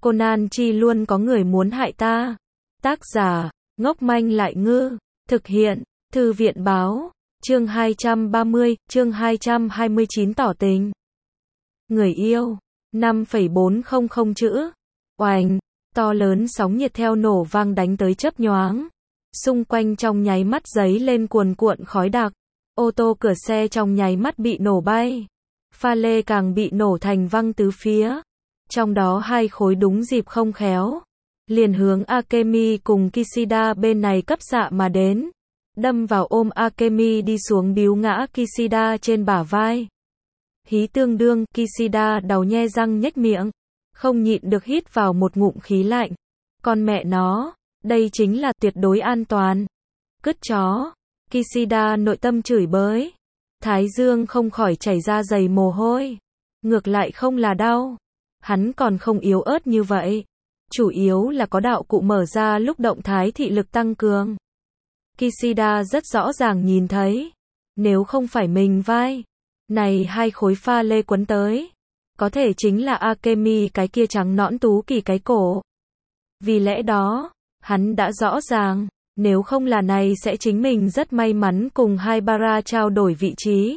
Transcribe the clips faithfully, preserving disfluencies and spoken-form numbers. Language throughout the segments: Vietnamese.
Conan chi luôn có người muốn hại ta. Tác giả, ngốc manh lại ngư. Thực hiện, Thư viện báo. Chương hai trăm ba mươi, chương hai trăm hai mươi chín tỏ tình. Người yêu. năm phẩy bốn không không chữ. Oành. To lớn sóng nhiệt theo nổ vang đánh tới chớp nhoáng. Xung quanh trong nháy mắt giấy lên cuồn cuộn khói đặc. Ô tô cửa xe trong nháy mắt bị nổ bay. Pha lê càng bị nổ thành văng tứ phía. Trong đó hai khối đúng dịp không khéo. Liền hướng Akemi cùng Kishida bên này cấp xạ mà đến. Đâm vào ôm Akemi đi xuống biếu ngã Kishida trên bả vai. Hí tương đương, Kishida đau nhe răng nhếch miệng. Không nhịn được hít vào một ngụm khí lạnh. Con mẹ nó, đây chính là tuyệt đối an toàn. Cứt chó. Kishida nội tâm chửi bới. Thái dương không khỏi chảy ra dày mồ hôi. Ngược lại không là đau. Hắn còn không yếu ớt như vậy. Chủ yếu là có đạo cụ mở ra lúc động thái thị lực tăng cường. Kishida rất rõ ràng nhìn thấy. Nếu không phải mình vai. Này hai khối pha lê quấn tới. Có thể chính là Akemi cái kia trắng nõn tú kỳ cái cổ. Vì lẽ đó, hắn đã rõ ràng. Nếu không là này sẽ chính mình rất may mắn cùng Haibara trao đổi vị trí.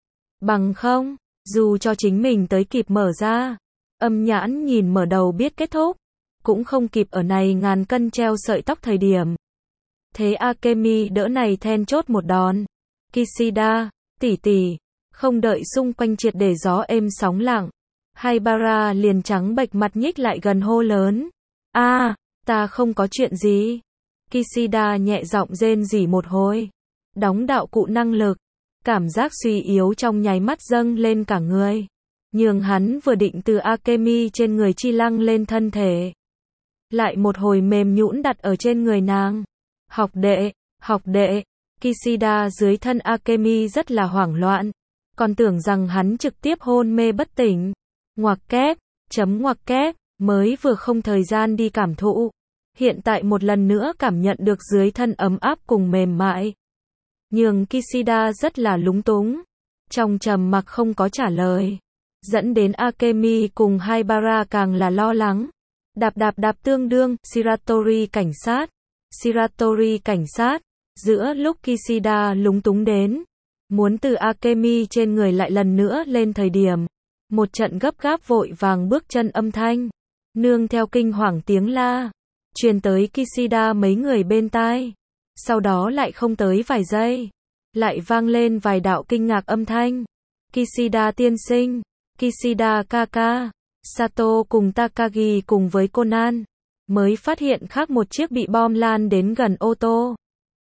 Bằng không, dù cho chính mình tới kịp mở ra. Âm nhãn nhìn mở đầu biết kết thúc. Cũng không kịp ở này ngàn cân treo sợi tóc thời điểm. Thế Akemi đỡ này then chốt một đòn. Kishida, tỷ tỷ, không đợi xung quanh triệt để gió êm sóng lặng. Haibara liền trắng bệch mặt nhích lại gần hô lớn. A, ta không có chuyện gì. Kishida nhẹ giọng rên rỉ một hồi. Đóng đạo cụ năng lực. Cảm giác suy yếu trong nháy mắt dâng lên cả người. Nhường hắn vừa định từ Akemi trên người chi lăng lên thân thể. Lại một hồi mềm nhũn đặt ở trên người nàng. Học đệ, học đệ. Kishida dưới thân Akemi rất là hoảng loạn. Còn tưởng rằng hắn trực tiếp hôn mê bất tỉnh. Ngoặc kép, chấm ngoặc kép, mới vừa không thời gian đi cảm thụ. Hiện tại một lần nữa cảm nhận được dưới thân ấm áp cùng mềm mại. Nhường Kishida rất là lúng túng. Trong trầm mặc không có trả lời. Dẫn đến Akemi cùng Haibara càng là lo lắng. Đạp đạp đạp tương đương, Shiratori cảnh sát. Shiratori cảnh sát. Giữa lúc Kishida lúng túng đến. Muốn từ Akemi trên người lại lần nữa lên thời điểm. Một trận gấp gáp vội vàng bước chân âm thanh. Nương theo kinh hoàng tiếng la. Truyền tới Kishida mấy người bên tai. Sau đó lại không tới vài giây. Lại vang lên vài đạo kinh ngạc âm thanh. Kishida tiên sinh. Kishida kaka. Sato cùng Takagi cùng với Conan. Mới phát hiện khác một chiếc bị bom lan đến gần ô tô.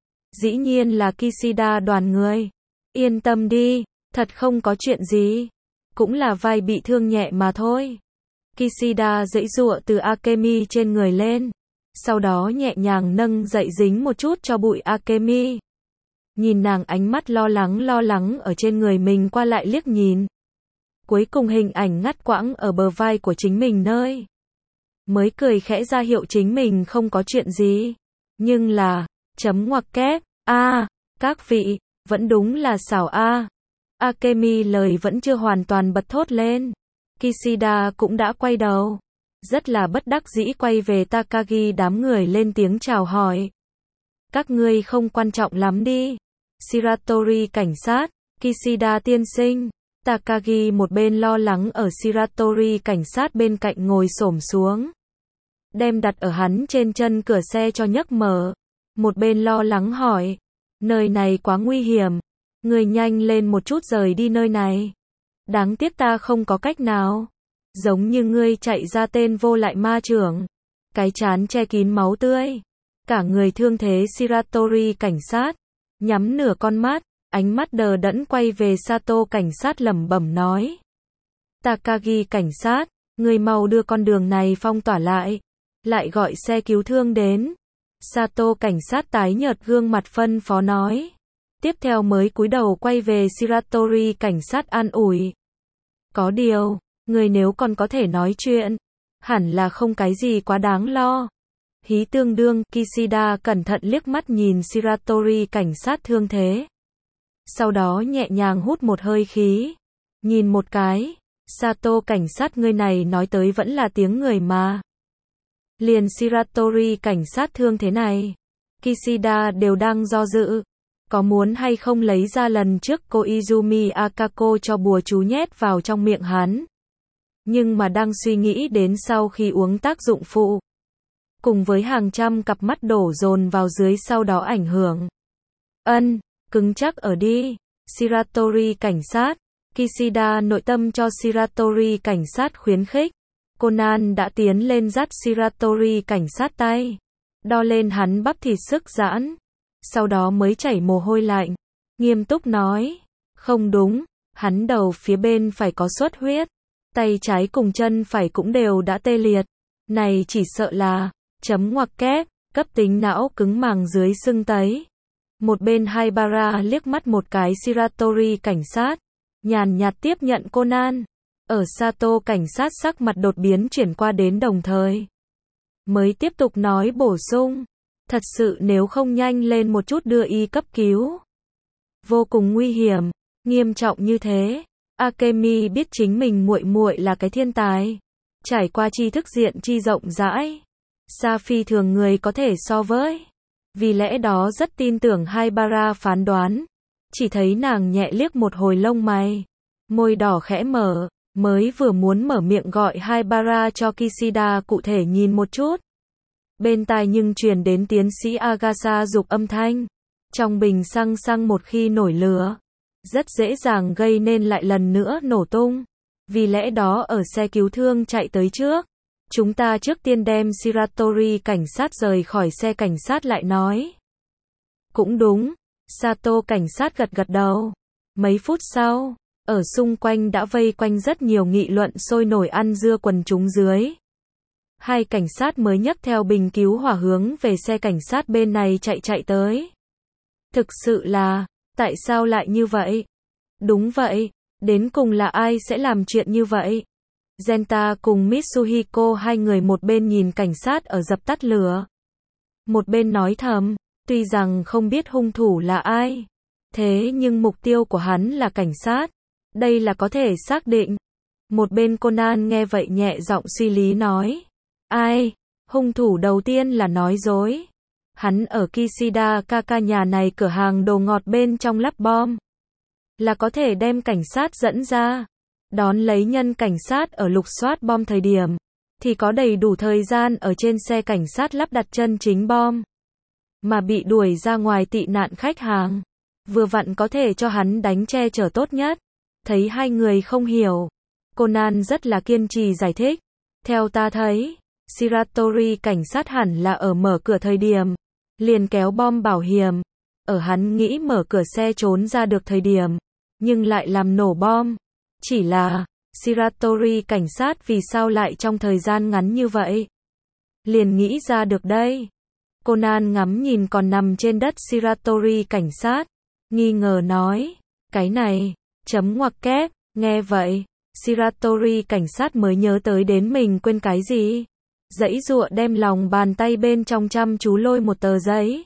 Dĩ nhiên là Kishida đoàn người. Yên tâm đi. Thật không có chuyện gì. Cũng là vai bị thương nhẹ mà thôi. Kishida giãy giụa từ Akemi trên người lên. Sau đó nhẹ nhàng nâng dậy dính một chút cho bụi Akemi. Nhìn nàng ánh mắt lo lắng lo lắng ở trên người mình qua lại liếc nhìn. Cuối cùng hình ảnh ngắt quãng ở bờ vai của chính mình nơi. Mới cười khẽ ra hiệu chính mình không có chuyện gì. Nhưng là, chấm ngoặc kép, a, các vị, vẫn đúng là xảo a. Akemi lời vẫn chưa hoàn toàn bật thốt lên. Kishida cũng đã quay đầu. Rất là bất đắc dĩ quay về Takagi đám người lên tiếng chào hỏi. Các ngươi không quan trọng lắm đi. Shiratori cảnh sát, Kishida tiên sinh. Takagi một bên lo lắng ở Shiratori cảnh sát bên cạnh ngồi xổm xuống. Đem đặt ở hắn trên chân cửa xe cho nhấc mở. Một bên lo lắng hỏi. Nơi này quá nguy hiểm. Người nhanh lên một chút rời đi nơi này. Đáng tiếc ta không có cách nào. Giống như ngươi chạy ra tên vô lại ma trưởng. Cái trán che kín máu tươi. Cả người thương thế Shiratori cảnh sát. Nhắm nửa con mắt. Ánh mắt đờ đẫn quay về Sato cảnh sát lẩm bẩm nói. Takagi cảnh sát. Ngươi mau đưa con đường này phong tỏa lại. Lại gọi xe cứu thương đến. Sato cảnh sát tái nhợt gương mặt phân phó nói. Tiếp theo mới cúi đầu quay về Shiratori cảnh sát an ủi. Có điều, người nếu còn có thể nói chuyện, hẳn là không cái gì quá đáng lo. Hí tương đương, Kishida cẩn thận liếc mắt nhìn Shiratori cảnh sát thương thế. Sau đó nhẹ nhàng hút một hơi khí. Nhìn một cái, Sato cảnh sát ngươi này nói tới vẫn là tiếng người mà. Liền Shiratori cảnh sát thương thế này. Kishida đều đang do dự. Có muốn hay không lấy ra lần trước cô Izumi Akako cho bùa chú nhét vào trong miệng hắn. Nhưng mà đang suy nghĩ đến sau khi uống tác dụng phụ. Cùng với hàng trăm cặp mắt đổ dồn vào dưới sau đó ảnh hưởng. Ân, cứng chắc ở đi. Shiratori cảnh sát. Kishida nội tâm cho Shiratori cảnh sát khuyến khích. Conan đã tiến lên dắt Shiratori cảnh sát tay. Đo lên hắn bắp thịt sức giãn. Sau đó mới chảy mồ hôi lạnh. Nghiêm túc nói. Không đúng, hắn đầu phía bên phải có xuất huyết. Tay trái cùng chân phải cũng đều đã tê liệt. Này chỉ sợ là, chấm ngoặc kép, cấp tính não cứng màng dưới sưng tấy. Một bên Haibara liếc mắt một cái Shiratori cảnh sát. Nhàn nhạt tiếp nhận Conan. Ở Sato cảnh sát sắc mặt đột biến chuyển qua đến đồng thời. Mới tiếp tục nói bổ sung. Thật sự nếu không nhanh lên một chút đưa y cấp cứu. Vô cùng nguy hiểm, nghiêm trọng như thế. Akemi biết chính mình muội muội là cái thiên tài. Trải qua tri thức diện chi rộng rãi. Xa phi thường người có thể so với. Vì lẽ đó rất tin tưởng Haibara phán đoán. Chỉ thấy nàng nhẹ liếc một hồi lông mày. Môi đỏ khẽ mở. Mới vừa muốn mở miệng gọi Haibara cho Kishida cụ thể nhìn một chút. Bên tai nhưng truyền đến tiến sĩ Agasa dục âm thanh. Trong bình xăng xăng một khi nổi lửa, rất dễ dàng gây nên lại lần nữa nổ tung. Vì lẽ đó ở xe cứu thương chạy tới trước. Chúng ta trước tiên đem Shiratori cảnh sát rời khỏi xe cảnh sát lại nói. Cũng đúng. Sato cảnh sát gật gật đầu. Mấy phút sau, ở xung quanh đã vây quanh rất nhiều nghị luận sôi nổi ăn dưa quần chúng dưới. Hai cảnh sát mới nhấc theo bình cứu hỏa hướng về xe cảnh sát bên này chạy chạy tới. Thực sự là, tại sao lại như vậy? Đúng vậy, đến cùng là ai sẽ làm chuyện như vậy? Genta cùng Mitsuhiko hai người một bên nhìn cảnh sát ở dập tắt lửa. Một bên nói thầm, tuy rằng không biết hung thủ là ai. Thế nhưng mục tiêu của hắn là cảnh sát. Đây là có thể xác định. Một bên Conan nghe vậy nhẹ giọng suy lý nói. Ai? Hung thủ đầu tiên là nói dối. Hắn ở Kishida Kaka nhà này cửa hàng đồ ngọt bên trong lắp bom. Là có thể đem cảnh sát dẫn ra. Đón lấy nhân cảnh sát ở lục soát bom thời điểm. Thì có đầy đủ thời gian ở trên xe cảnh sát lắp đặt chân chính bom. Mà bị đuổi ra ngoài tị nạn khách hàng. Vừa vặn có thể cho hắn đánh che chở tốt nhất. Thấy hai người không hiểu. Conan rất là kiên trì giải thích. Theo ta thấy, Shiratori cảnh sát hẳn là ở mở cửa thời điểm. Liền kéo bom bảo hiểm. Ở hắn nghĩ mở cửa xe trốn ra được thời điểm. Nhưng lại làm nổ bom. Chỉ là, Shiratori cảnh sát vì sao lại trong thời gian ngắn như vậy? Liền nghĩ ra được đây. Conan ngắm nhìn còn nằm trên đất Shiratori cảnh sát. Nghi ngờ nói. Cái này, chấm ngoặc kép, nghe vậy. Shiratori cảnh sát mới nhớ tới đến mình quên cái gì. Dãy dụa đem lòng bàn tay bên trong chăm chú lôi một tờ giấy.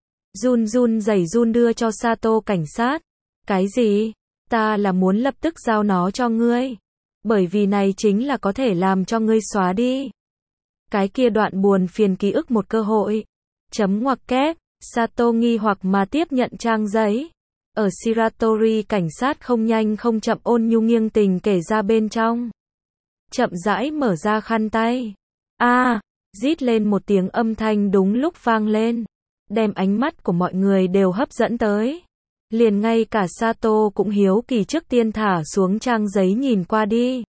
Run run rẩy run đưa cho Sato cảnh sát. Cái gì? Ta là muốn lập tức giao nó cho ngươi. Bởi vì này chính là có thể làm cho ngươi xóa đi. Cái kia đoạn buồn phiền ký ức một cơ hội. Chấm ngoặc kép. Sato nghi hoặc mà tiếp nhận trang giấy. Ở Shiratori cảnh sát không nhanh không chậm ôn nhu nghiêng tình kể ra bên trong. Chậm rãi mở ra khăn tay. A, à, rít lên một tiếng âm thanh đúng lúc vang lên. Đem ánh mắt của mọi người đều hấp dẫn tới. Liền ngay cả Sato cũng hiếu kỳ trước tiên thả xuống trang giấy nhìn qua đi.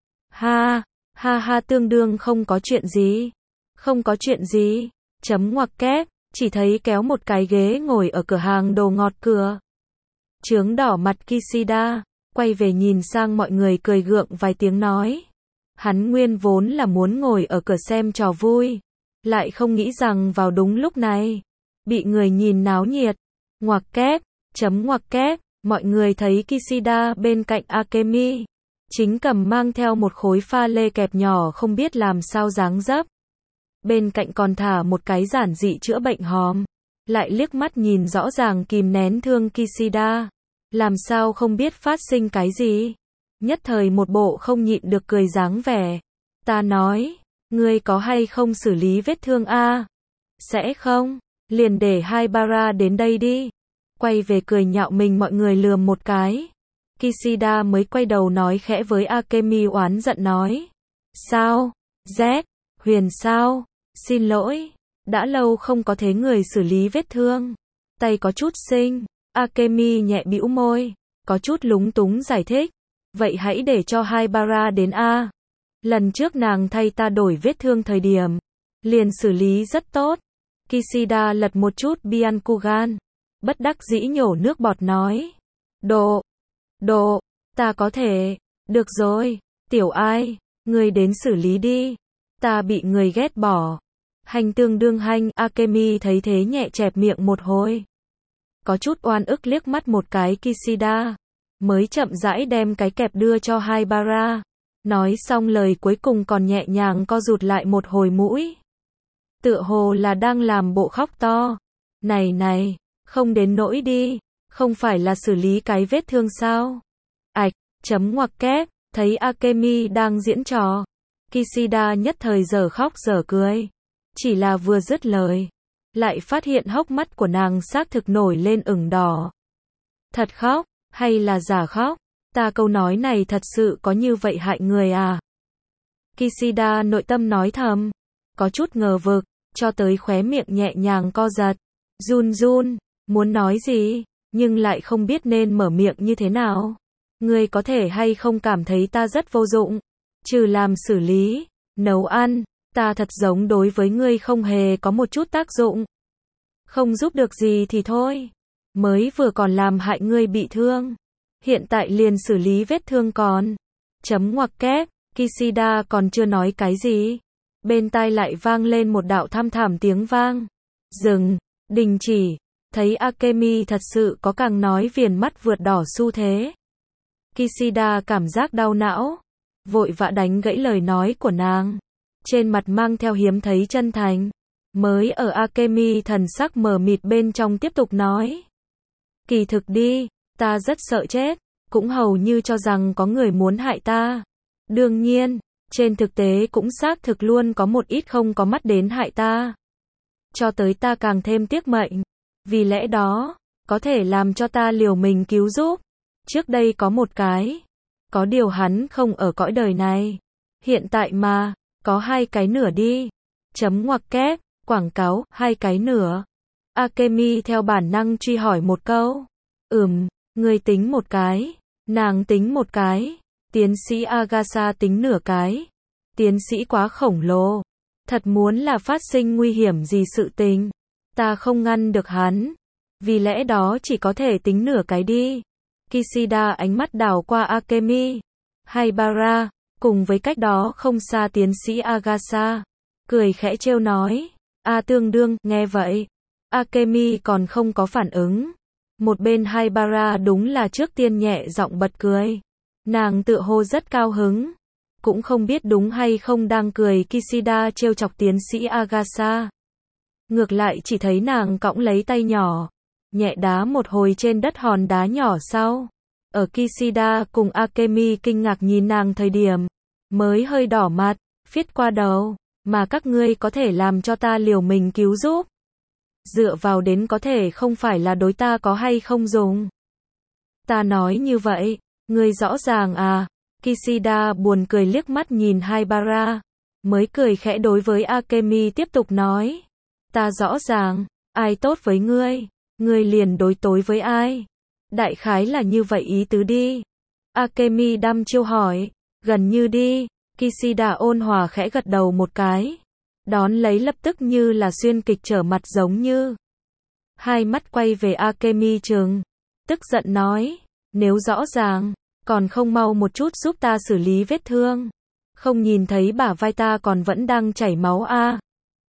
Ha, ha ha tương đương không có chuyện gì. Không có chuyện gì. Chấm ngoặc kép, chỉ thấy kéo một cái ghế ngồi ở cửa hàng đồ ngọt cửa. Chướng đỏ mặt Kishida, quay về nhìn sang mọi người cười gượng vài tiếng nói. Hắn nguyên vốn là muốn ngồi ở cửa xem trò vui. Lại không nghĩ rằng vào đúng lúc này. Bị người nhìn náo nhiệt. Ngoặc kép, chấm ngoặc kép, mọi người thấy Kishida bên cạnh Akemi. Chính cầm mang theo một khối pha lê kẹp nhỏ không biết làm sao dáng dấp. Bên cạnh còn thả một cái giản dị chữa bệnh hòm. Lại liếc mắt nhìn rõ ràng kìm nén thương Kishida. Làm sao không biết phát sinh cái gì. Nhất thời một bộ không nhịn được cười dáng vẻ. Ta nói, Ngươi có hay không xử lý vết thương a? Sẽ không? Liền để Haibara đến đây đi. Quay về cười nhạo mình mọi người lườm một cái. Kishida mới quay đầu nói khẽ với Akemi oán giận nói. Sao? Z, Huyền sao? Xin lỗi. Đã lâu không có thấy người xử lý vết thương. Tay có chút xinh. Akemi nhẹ bĩu môi. Có chút lúng túng giải thích. Vậy hãy để cho Haibara đến a. Lần trước nàng thay ta đổi vết thương thời điểm. Liền xử lý rất tốt. Kishida lật một chút Byakugan. Bất đắc dĩ nhổ nước bọt nói. Độ. Độ. Ta có thể. Được rồi. Tiểu ai. Người đến xử lý đi. Ta bị người ghét bỏ. Hành tương đương hành. Akemi thấy thế nhẹ chẹp miệng một hồi. Có chút oan ức liếc mắt một cái Kishida. Mới chậm rãi đem cái kẹp đưa cho Haibara. Nói xong lời cuối cùng còn nhẹ nhàng co rụt lại một hồi mũi. Tựa hồ là đang làm bộ khóc to. Này này, không đến nỗi đi. Không phải là xử lý cái vết thương sao? Ảch, chấm ngoặc kép. Thấy Akemi đang diễn trò. Kishida nhất thời giờ khóc giờ cười. Chỉ là vừa dứt lời. Lại phát hiện hốc mắt của nàng xác thực nổi lên ửng đỏ. Thật khóc, hay là giả khóc? Ta câu nói này thật sự có như vậy hại người à? Kishida nội tâm nói thầm. Có chút ngờ vực, cho tới khóe miệng nhẹ nhàng co giật. Run run, muốn nói gì, nhưng lại không biết nên mở miệng như thế nào. Ngươi có thể hay không cảm thấy ta rất vô dụng? Trừ làm xử lý, nấu ăn, ta thật giống đối với ngươi không hề có một chút tác dụng. Không giúp được gì thì thôi. Mới vừa còn làm hại ngươi bị thương. Hiện tại liền xử lý vết thương còn. Chấm ngoặc kép, Kishida còn chưa nói cái gì. Bên tai lại vang lên một đạo thăm thảm tiếng vang. Dừng, đình chỉ. Thấy Akemi thật sự có càng nói viền mắt vượt đỏ xu thế. Kishida cảm giác đau não. Vội vã đánh gãy lời nói của nàng. Trên mặt mang theo hiếm thấy chân thành. Mới ở Akemi thần sắc mờ mịt bên trong tiếp tục nói. Kỳ thực đi, ta rất sợ chết. Cũng hầu như cho rằng có người muốn hại ta. Đương nhiên, trên thực tế cũng xác thực luôn có một ít không có mắt đến hại ta. Cho tới ta càng thêm tiếc mệnh. Vì lẽ đó, có thể làm cho ta liều mình cứu giúp. Trước đây có một cái. Có điều hắn không ở cõi đời này. Hiện tại mà, có hai cái nửa đi. Chấm ngoặc kép, quảng cáo, hai cái nửa. Akemi theo bản năng truy hỏi một câu. Ừm, ngươi tính một cái. Nàng tính một cái. Tiến sĩ Agasa tính nửa cái. Tiến sĩ quá khổng lồ. Thật muốn là phát sinh nguy hiểm gì sự tình. Ta không ngăn được hắn. Vì lẽ đó chỉ có thể tính nửa cái đi. Kishida ánh mắt đảo qua Akemi. Haibara, cùng với cách đó không xa tiến sĩ Agasa. Cười khẽ trêu nói. A tương đương, nghe vậy. Akemi còn không có phản ứng. Một bên Haibara đúng là trước tiên nhẹ giọng bật cười. Nàng tựa hồ rất cao hứng. Cũng không biết đúng hay không đang cười Kishida trêu chọc tiến sĩ Agasa. Ngược lại chỉ thấy nàng cõng lấy tay nhỏ. Nhẹ đá một hồi trên đất hòn đá nhỏ sau. Ở Kishida cùng Akemi kinh ngạc nhìn nàng thời điểm. Mới hơi đỏ mặt, phiết qua đầu. Mà các ngươi có thể làm cho ta liều mình cứu giúp. Dựa vào đến có thể không phải là đối ta có hay không dùng. Ta nói như vậy, ngươi rõ ràng à. Kishida buồn cười liếc mắt nhìn Haibara. Mới cười khẽ đối với Akemi tiếp tục nói. Ta rõ ràng, ai tốt với ngươi, ngươi liền đối tối với ai. Đại khái là như vậy ý tứ đi. Akemi đăm chiêu hỏi. Gần như đi. Kishida ôn hòa khẽ gật đầu một cái. Đón lấy lập tức như là xuyên kịch trở mặt giống như. Hai mắt quay về Akemi trừng. Tức giận nói. Nếu rõ ràng, còn không mau một chút giúp ta xử lý vết thương. Không nhìn thấy bả vai ta còn vẫn đang chảy máu a.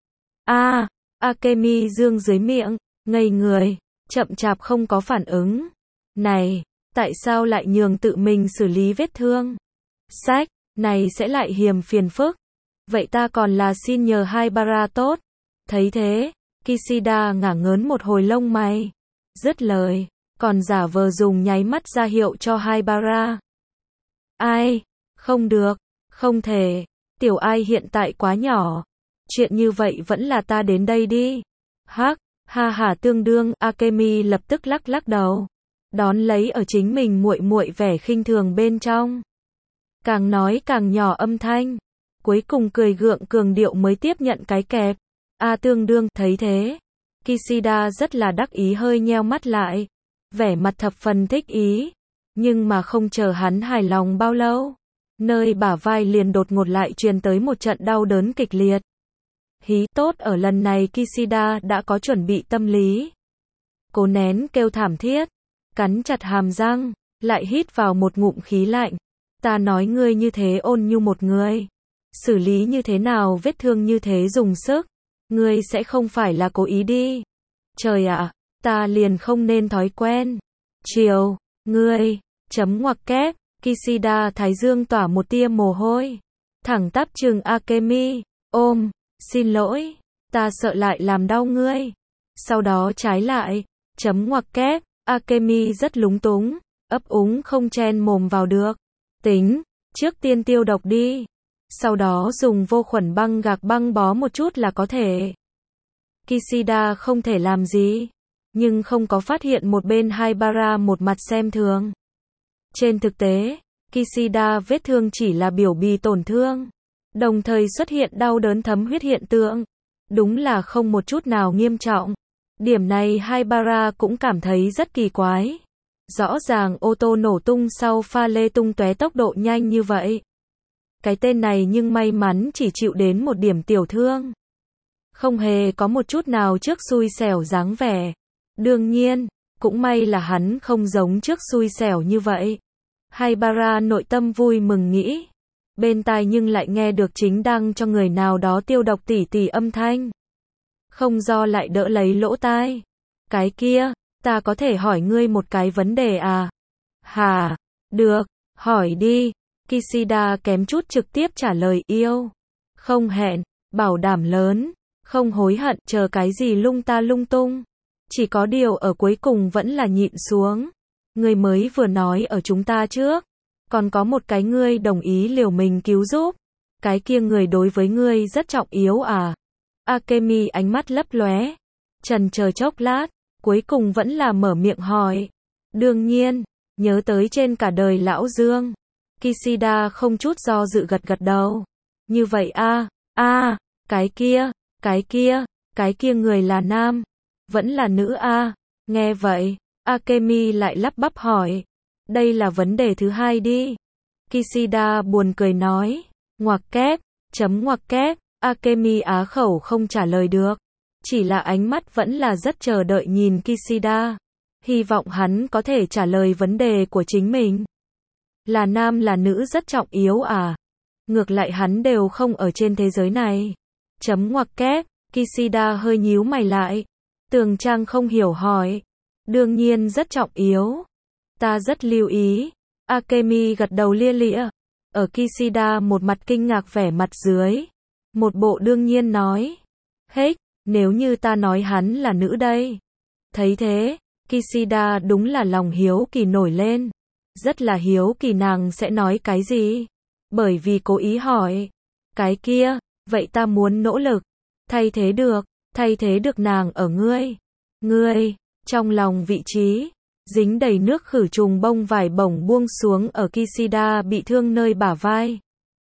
A, Akemi dương dưới miệng, ngây người, chậm chạp không có phản ứng. Này, tại sao lại nhường tự mình xử lý vết thương? Sách, này sẽ lại hiềm phiền phức. Vậy ta còn là xin nhờ Haibara tốt. Thấy thế, Kishida ngả ngớn một hồi lông mày. Dứt lời, còn giả vờ dùng nháy mắt ra hiệu cho Haibara. Ai? Không được, không thể. Tiểu Ai hiện tại quá nhỏ. Chuyện như vậy vẫn là ta đến đây đi. Hắc, ha ha tương đương, Akemi lập tức lắc lắc đầu. Đón lấy ở chính mình muội muội vẻ khinh thường bên trong. Càng nói càng nhỏ âm thanh. Cuối cùng cười gượng cường điệu mới tiếp nhận cái kẹp. A tương đương, thấy thế. Kishida rất là đắc ý hơi nheo mắt lại. Vẻ mặt thập phần thích ý. Nhưng mà không chờ hắn hài lòng bao lâu. Nơi bả vai liền đột ngột lại truyền tới một trận đau đớn kịch liệt. Hí tốt ở lần này Kishida đã có chuẩn bị tâm lý. Cố nén kêu thảm thiết. Cắn chặt hàm răng. Lại hít vào một ngụm khí lạnh. Ta nói ngươi như thế ôn nhu một người. Xử lý như thế nào vết thương như thế dùng sức. Ngươi sẽ không phải là cố ý đi. Trời ạ, ta liền không nên thói quen. Chiều, ngươi, chấm ngoặc kép, Kishida thái dương tỏa một tia mồ hôi. Thẳng tắp trừng Akemi, ôm, xin lỗi, ta sợ lại làm đau ngươi. Sau đó trái lại, chấm ngoặc kép, Akemi rất lúng túng, ấp úng không chen mồm vào được. Tính, trước tiên tiêu độc đi. Sau đó dùng vô khuẩn băng gạc băng bó một chút là có thể. Kishida không thể làm gì. Nhưng không có phát hiện một bên Haibara một mặt xem thường. Trên thực tế, Kishida vết thương chỉ là biểu bì tổn thương. Đồng thời xuất hiện đau đớn thấm huyết hiện tượng. Đúng là không một chút nào nghiêm trọng. Điểm này Haibara cũng cảm thấy rất kỳ quái. Rõ ràng ô tô nổ tung sau pha lê tung tóe tốc độ nhanh như vậy. Cái tên này nhưng may mắn chỉ chịu đến một điểm tiểu thương. Không hề có một chút nào trước xui xẻo dáng vẻ. Đương nhiên, cũng may là hắn không giống trước xui xẻo như vậy. Haibara nội tâm vui mừng nghĩ. Bên tai nhưng lại nghe được chính đang cho người nào đó tiêu độc tỉ tỉ âm thanh. Không do lại đỡ lấy lỗ tai. Cái kia, ta có thể hỏi ngươi một cái vấn đề à? Hà, được, hỏi đi. Kishida kém chút trực tiếp trả lời yêu. Không hẹn, bảo đảm lớn, không hối hận, chờ cái gì lung ta lung tung. Chỉ có điều ở cuối cùng vẫn là nhịn xuống. Ngươi mới vừa nói ở chúng ta trước. Còn có một cái ngươi đồng ý liều mình cứu giúp. Cái kia người đối với ngươi rất trọng yếu à? Akemi ánh mắt lấp lóe. Trần chờ chốc lát, cuối cùng vẫn là mở miệng hỏi. Đương nhiên, nhớ tới trên cả đời lão Dương. Kishida không chút do dự gật gật đầu. Như vậy a, a, cái kia, cái kia, cái kia người là nam, vẫn là nữ a. Nghe vậy, Akemi lại lắp bắp hỏi. Đây là vấn đề thứ hai đi. Kishida buồn cười nói. Ngoặc kép, chấm ngoặc kép, Akemi á khẩu không trả lời được. Chỉ là ánh mắt vẫn là rất chờ đợi nhìn Kishida. Hy vọng hắn có thể trả lời vấn đề của chính mình. Là nam là nữ rất trọng yếu à? Ngược lại hắn đều không ở trên thế giới này. Chấm ngoặc kép, Kishida hơi nhíu mày lại. Tường Trang không hiểu hỏi. Đương nhiên rất trọng yếu. Ta rất lưu ý. Akemi gật đầu lia lịa. Ở Kishida một mặt kinh ngạc vẻ mặt dưới. Một bộ đương nhiên nói. Hết, nếu như ta nói hắn là nữ đây. Thấy thế, Kishida đúng là lòng hiếu kỳ nổi lên. Rất là hiếu kỳ nàng sẽ nói cái gì. Bởi vì cố ý hỏi. Cái kia, vậy ta muốn nỗ lực. Thay thế được, thay thế được nàng ở ngươi. Ngươi, trong lòng vị trí, dính đầy nước khử trùng bông vải bổng buông xuống ở Kishida bị thương nơi bả vai.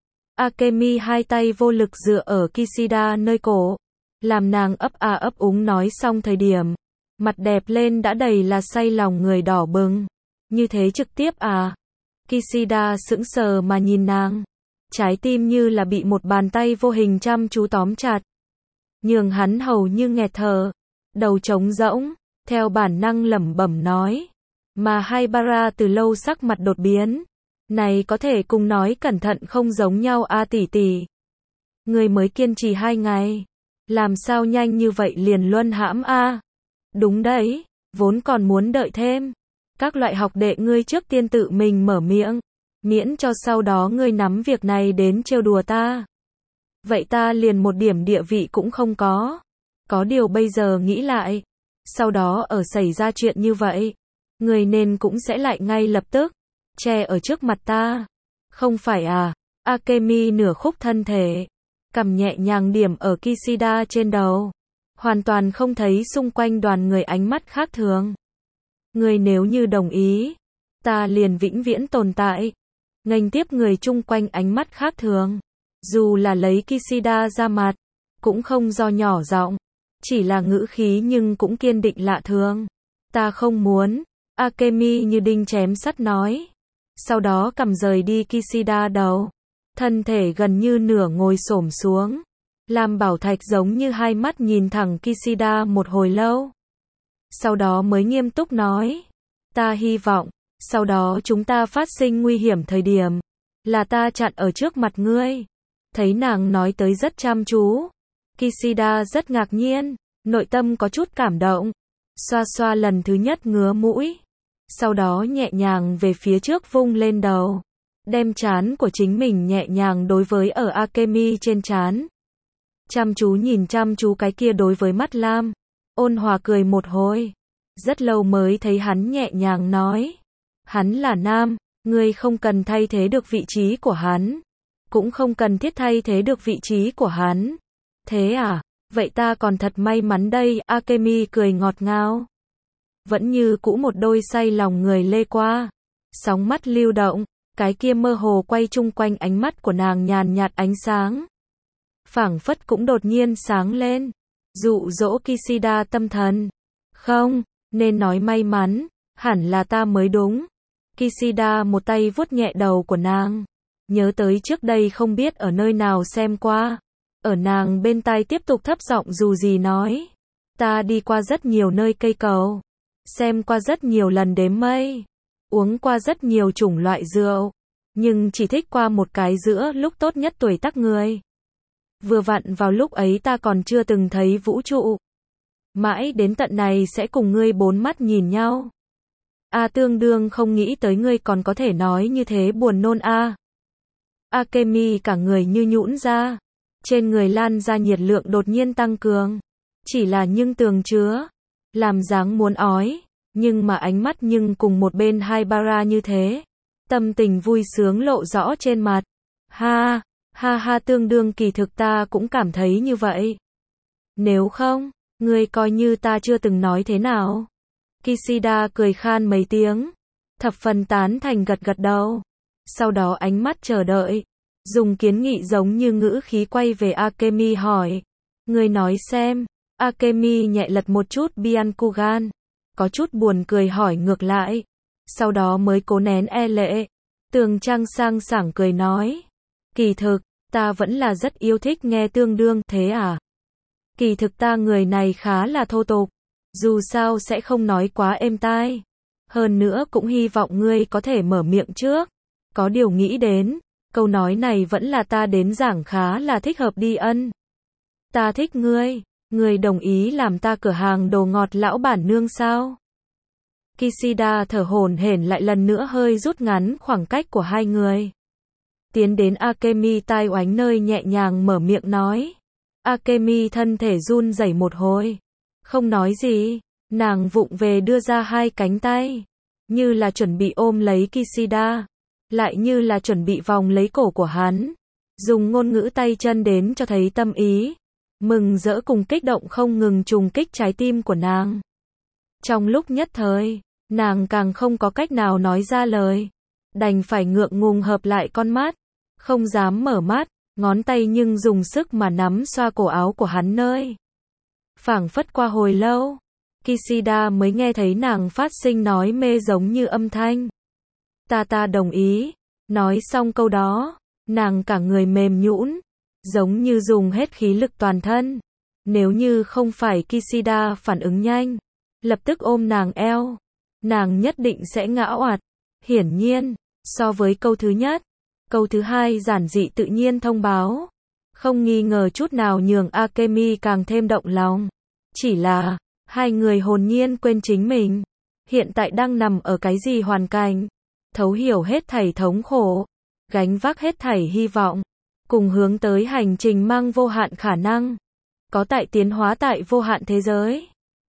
Akemi hai tay vô lực dựa ở Kishida nơi cổ. Làm nàng ấp a ấp úng nói xong thời điểm. Mặt đẹp lên đã đầy là say lòng người đỏ bừng. Như thế trực tiếp à? Kishida sững sờ mà nhìn nàng. Trái tim như là bị một bàn tay vô hình chăm chú tóm chặt. Nhường hắn hầu như nghẹt thở. Đầu trống rỗng, theo bản năng lẩm bẩm nói. Mà Haibara từ lâu sắc mặt đột biến. Này có thể cùng nói cẩn thận không giống nhau a tỷ tỷ. Người mới kiên trì hai ngày. Làm sao nhanh như vậy liền luân hãm a? Đúng đấy, vốn còn muốn đợi thêm. Các loại học đệ ngươi trước tiên tự mình mở miệng. Miễn cho sau đó ngươi nắm việc này đến trêu đùa ta. Vậy ta liền một điểm địa vị cũng không có. Có điều bây giờ nghĩ lại. Sau đó ở xảy ra chuyện như vậy. Người nên cũng sẽ lại ngay lập tức. Che ở trước mặt ta. Không phải à? Akemi nửa khúc thân thể, cầm nhẹ nhàng điểm ở Kishida trên đầu. Hoàn toàn không thấy xung quanh đoàn người ánh mắt khác thường. Người nếu như đồng ý, ta liền vĩnh viễn tồn tại. Nghênh tiếp người chung quanh ánh mắt khác thường. Dù là lấy Kishida ra mặt, cũng không do nhỏ giọng, chỉ là ngữ khí nhưng cũng kiên định lạ thường. Ta không muốn, Akemi như đinh chém sắt nói. Sau đó cầm rời đi Kishida đầu. Thân thể gần như nửa ngồi xổm xuống. Lam Bảo Thạch giống như hai mắt nhìn thẳng Kishida một hồi lâu. Sau đó mới nghiêm túc nói. Ta hy vọng, sau đó chúng ta phát sinh nguy hiểm thời điểm, là ta chặn ở trước mặt ngươi. Thấy nàng nói tới rất chăm chú. Kishida rất ngạc nhiên, nội tâm có chút cảm động. Xoa xoa lần thứ nhất ngứa mũi. Sau đó nhẹ nhàng về phía trước vung lên đầu. Đem trán của chính mình nhẹ nhàng đối với ở Akemi trên trán. Chăm chú nhìn chăm chú cái kia đối với mắt Lam. Ôn hòa cười một hồi. Rất lâu mới thấy hắn nhẹ nhàng nói. Hắn là nam, ngươi không cần thay thế được vị trí của hắn. Cũng không cần thiết thay thế được vị trí của hắn. Thế à, vậy ta còn thật may mắn đây. Akemi cười ngọt ngào. Vẫn như cũ một đôi say lòng người lê qua. Sóng mắt lưu động, cái kia mơ hồ quay chung quanh ánh mắt của nàng nhàn nhạt ánh sáng. Phảng phất cũng đột nhiên sáng lên. Dụ dỗ Kishida tâm thần. Không, nên nói may mắn, hẳn là ta mới đúng. Kishida một tay vuốt nhẹ đầu của nàng. Nhớ tới trước đây không biết ở nơi nào xem qua. Ở nàng bên tai tiếp tục thấp giọng dù gì nói. Ta đi qua rất nhiều nơi cây cầu. Xem qua rất nhiều lần đếm mây. Uống qua rất nhiều chủng loại rượu. Nhưng chỉ thích qua một cái giữa lúc tốt nhất tuổi tác người. Vừa vặn vào lúc ấy ta còn chưa từng thấy vũ trụ. Mãi đến tận này sẽ cùng ngươi bốn mắt nhìn nhau. A à, tương đương không nghĩ tới ngươi còn có thể nói như thế buồn nôn a. À. Akemi cả người như nhũn ra. Trên người lan ra nhiệt lượng đột nhiên tăng cường. Chỉ là nhưng tường chứa. Làm dáng muốn ói. Nhưng mà ánh mắt nhưng cùng một bên hai bara như thế. Tâm tình vui sướng lộ rõ trên mặt. Ha, ha ha tương đương kỳ thực ta cũng cảm thấy như vậy. Nếu không, ngươi coi như ta chưa từng nói thế nào. Kishida cười khan mấy tiếng. Thập phần tán thành gật gật đầu. Sau đó ánh mắt chờ đợi. Dùng kiến nghị giống như ngữ khí quay về Akemi hỏi. Ngươi nói xem. Akemi nhẹ lật một chút Byakugan. Có chút buồn cười hỏi ngược lại. Sau đó mới cố nén e lệ. Tường Trang sang sảng cười nói. Kỳ thực, ta vẫn là rất yêu thích nghe tương đương thế à. Kỳ thực ta người này khá là thô tục. Dù sao sẽ không nói quá êm tai. Hơn nữa cũng hy vọng ngươi có thể mở miệng trước. Có điều nghĩ đến. Câu nói này vẫn là ta đến giảng khá là thích hợp đi ân. Ta thích ngươi. Ngươi đồng ý làm ta cửa hàng đồ ngọt lão bản nương sao? Kishida thở hổn hển lại lần nữa hơi rút ngắn khoảng cách của hai người. Tiến đến Akemi tai oánh nơi nhẹ nhàng mở miệng nói. Akemi thân thể run rẩy một hồi. Không nói gì. Nàng vụng về đưa ra hai cánh tay. Như là chuẩn bị ôm lấy Kishida. Lại như là chuẩn bị vòng lấy cổ của hắn. Dùng ngôn ngữ tay chân đến cho thấy tâm ý. Mừng rỡ cùng kích động không ngừng trùng kích trái tim của nàng. Trong lúc nhất thời, nàng càng không có cách nào nói ra lời. Đành phải ngượng ngùng hợp lại con mắt. Không dám mở mắt, ngón tay nhưng dùng sức mà nắm xoa cổ áo của hắn nơi. Phảng phất qua hồi lâu, Kishida mới nghe thấy nàng phát sinh nói mê giống như âm thanh. Ta ta đồng ý. Nói xong câu đó, nàng cả người mềm nhũn. Giống như dùng hết khí lực toàn thân. Nếu như không phải Kishida phản ứng nhanh, lập tức ôm nàng eo, nàng nhất định sẽ ngã oạt. Hiển nhiên, so với câu thứ nhất, câu thứ hai giản dị tự nhiên thông báo, không nghi ngờ chút nào nhường Akemi càng thêm động lòng. Chỉ là, hai người hồn nhiên quên chính mình, hiện tại đang nằm ở cái gì hoàn cảnh, thấu hiểu hết thảy thống khổ, gánh vác hết thảy hy vọng, cùng hướng tới hành trình mang vô hạn khả năng, có tại tiến hóa tại vô hạn thế giới.